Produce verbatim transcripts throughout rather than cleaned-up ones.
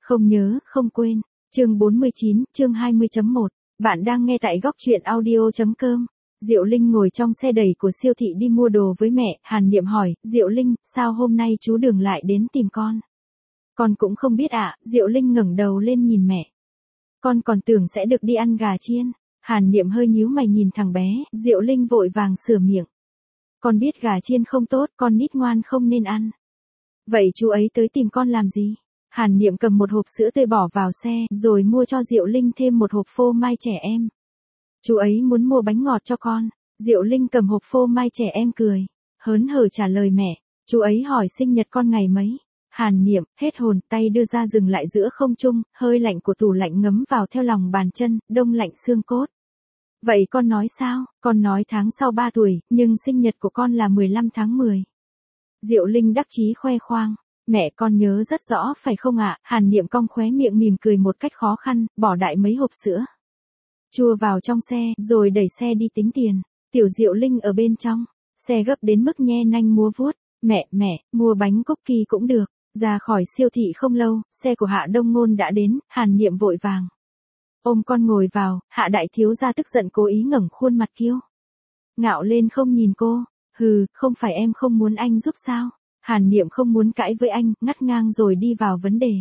Không nhớ, không quên. Chương bốn mươi chín, chương hai mươi chấm một. Bạn đang nghe tại góc truyện audio chấm com. Diệu Linh ngồi trong xe đẩy của siêu thị đi mua đồ với mẹ, Hàn Niệm hỏi, Diệu Linh, sao hôm nay chú Đường lại đến tìm con? Con cũng không biết ạ, Diệu Linh ngẩng đầu lên nhìn mẹ. Con còn tưởng sẽ được đi ăn gà chiên. Hàn Niệm hơi nhíu mày nhìn thằng bé, Diệu Linh vội vàng sửa miệng. Con biết gà chiên không tốt, con nít ngoan không nên ăn. Vậy chú ấy tới tìm con làm gì? Hàn Niệm cầm một hộp sữa tươi bỏ vào xe, rồi mua cho Diệu Linh thêm một hộp phô mai trẻ em. Chú ấy muốn mua bánh ngọt cho con. Diệu Linh cầm hộp phô mai trẻ em cười, hớn hở trả lời mẹ. Chú ấy hỏi sinh nhật con ngày mấy? Hàn Niệm, hết hồn, tay đưa ra dừng lại giữa không trung, hơi lạnh của tủ lạnh ngấm vào theo lòng bàn chân, đông lạnh xương cốt. Vậy con nói sao? Con nói tháng sau ba tuổi, nhưng sinh nhật của con là mười lăm tháng mười. Diệu Linh đắc chí khoe khoang. Mẹ con nhớ rất rõ phải không ạ? Hàn Niệm cong khóe miệng mỉm cười một cách khó khăn, bỏ đại mấy hộp sữa chua vào trong xe, rồi đẩy xe đi tính tiền. Tiểu Diệu Linh ở bên trong, xe gấp đến mức nhe nanh múa vuốt. Mẹ, mẹ, mua bánh cookie cũng được. Ra khỏi siêu thị không lâu, xe của Hạ Đông Ngôn đã đến, Hàn Niệm vội vàng ôm con ngồi vào, Hạ đại thiếu gia tức giận cố ý ngẩng khuôn mặt kiêu ngạo lên không nhìn cô. Hừ, không phải em không muốn anh giúp sao? Hàn Niệm không muốn cãi với anh, ngắt ngang rồi đi vào vấn đề.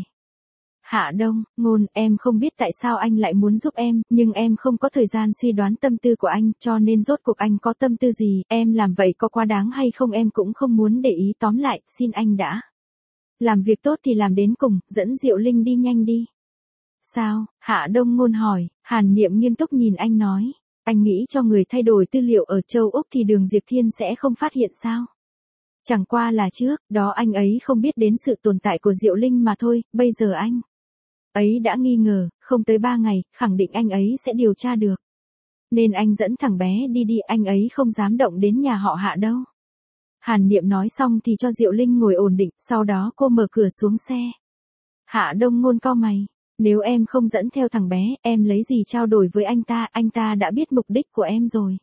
Hạ Đông Ngôn, em không biết tại sao anh lại muốn giúp em, nhưng em không có thời gian suy đoán tâm tư của anh, cho nên rốt cuộc anh có tâm tư gì, em làm vậy có quá đáng hay không em cũng không muốn để ý, tóm lại, xin anh đã làm việc tốt thì làm đến cùng, dẫn Diệu Linh đi nhanh đi. Sao? Hạ Đông Ngôn hỏi. Hàn Niệm nghiêm túc nhìn anh nói. Anh nghĩ cho người thay đổi tư liệu ở châu Úc thì Đường Diệp Thiên sẽ không phát hiện sao? Chẳng qua là trước, đó anh ấy không biết đến sự tồn tại của Diệu Linh mà thôi, bây giờ anh ấy đã nghi ngờ, không tới ba ngày, khẳng định anh ấy sẽ điều tra được. Nên anh dẫn thằng bé đi đi, anh ấy không dám động đến nhà họ Hạ đâu. Hàn Niệm nói xong thì cho Diệu Linh ngồi ổn định, sau đó cô mở cửa xuống xe. Hạ Đông Ngôn cau mày. Nếu em không dẫn theo thằng bé, em lấy gì trao đổi với anh ta, anh ta đã biết mục đích của em rồi.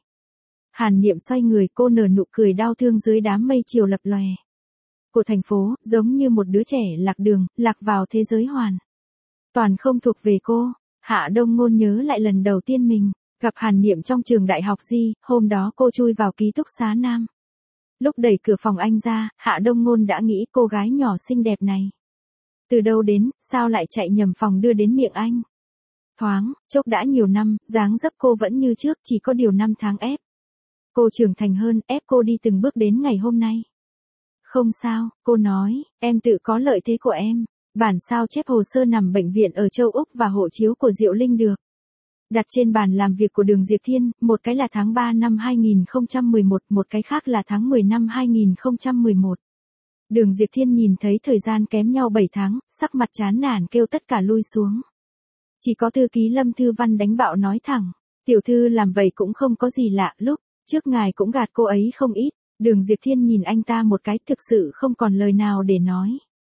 Hàn Niệm xoay người, cô nở nụ cười đau thương dưới đám mây chiều lập lòe của thành phố, giống như một đứa trẻ lạc đường, lạc vào thế giới hoàn toàn không thuộc về cô. Hạ Đông Ngôn nhớ lại lần đầu tiên mình gặp Hàn Niệm trong trường đại học Di, hôm đó cô chui vào ký túc xá nam. Lúc đẩy cửa phòng anh ra, Hạ Đông Ngôn đã nghĩ cô gái nhỏ xinh đẹp này từ đâu đến, sao lại chạy nhầm phòng đưa đến miệng anh. Thoáng, chốc đã nhiều năm, dáng dấp cô vẫn như trước, chỉ có điều năm tháng ép cô trưởng thành hơn, ép cô đi từng bước đến ngày hôm nay. Không sao, cô nói, em tự có lợi thế của em. Bản sao chép hồ sơ nằm bệnh viện ở châu Úc và hộ chiếu của Diệu Linh được đặt trên bàn làm việc của Đường Diệp Thiên, một cái là tháng ba năm hai nghìn không trăm mười một, một cái khác là tháng mười năm hai nghìn không trăm mười một. Đường Diệp Thiên nhìn thấy thời gian kém nhau bảy tháng, sắc mặt chán nản kêu tất cả lui xuống. Chỉ có thư ký Lâm Thư Văn đánh bạo nói thẳng, tiểu thư làm vậy cũng không có gì lạ, lúc trước ngài cũng gạt cô ấy không ít. Đường Diệp Thiên nhìn anh ta một cái, thực sự không còn lời nào để nói.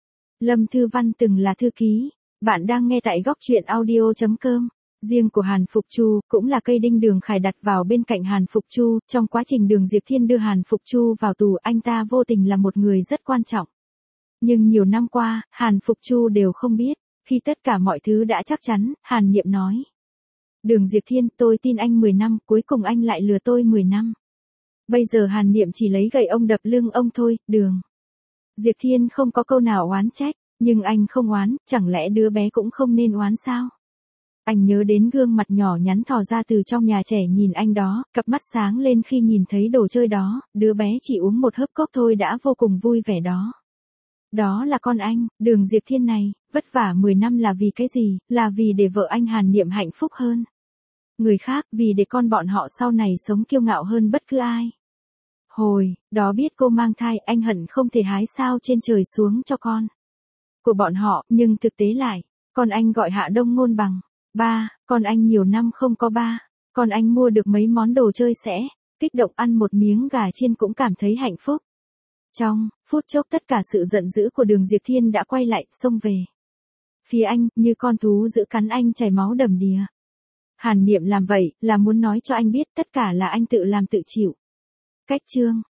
Lâm Thư Văn từng là thư ký. Bạn đang nghe tại góc truyện audio chấm com. Riêng của Hàn Phục Chu, cũng là cây đinh Đường Khải đặt vào bên cạnh Hàn Phục Chu, trong quá trình Đường Diệp Thiên đưa Hàn Phục Chu vào tù, anh ta vô tình là một người rất quan trọng. Nhưng nhiều năm qua, Hàn Phục Chu đều không biết, khi tất cả mọi thứ đã chắc chắn, Hàn Niệm nói. Đường Diệp Thiên, tôi tin anh mười năm, cuối cùng anh lại lừa tôi mười năm. Bây giờ Hàn Niệm chỉ lấy gậy ông đập lưng ông thôi, Đường Diệp Thiên không có câu nào oán trách, nhưng anh không oán, chẳng lẽ đứa bé cũng không nên oán sao? Anh nhớ đến gương mặt nhỏ nhắn thò ra từ trong nhà trẻ nhìn anh đó, cặp mắt sáng lên khi nhìn thấy đồ chơi đó, đứa bé chỉ uống một hớp cốc thôi đã vô cùng vui vẻ đó. Đó là con anh, Đường Diệp Thiên này, vất vả mười năm là vì cái gì, là vì để vợ anh Hàn Niệm hạnh phúc hơn người khác, vì để con bọn họ sau này sống kiêu ngạo hơn bất cứ ai. Hồi đó biết cô mang thai, anh hận không thể hái sao trên trời xuống cho con của bọn họ, nhưng thực tế lại, con anh gọi Hạ Đông Ngôn bằng ba, con anh nhiều năm không có ba, con anh mua được mấy món đồ chơi sẽ kích động ăn một miếng gà chiên cũng cảm thấy hạnh phúc. Trong phút chốc tất cả sự giận dữ của Đường Diệp Thiên đã quay lại, xông về phía anh, như con thú dữ cắn anh chảy máu đầm đìa. Hàn Niệm làm vậy, là muốn nói cho anh biết tất cả là anh tự làm tự chịu. Cách chương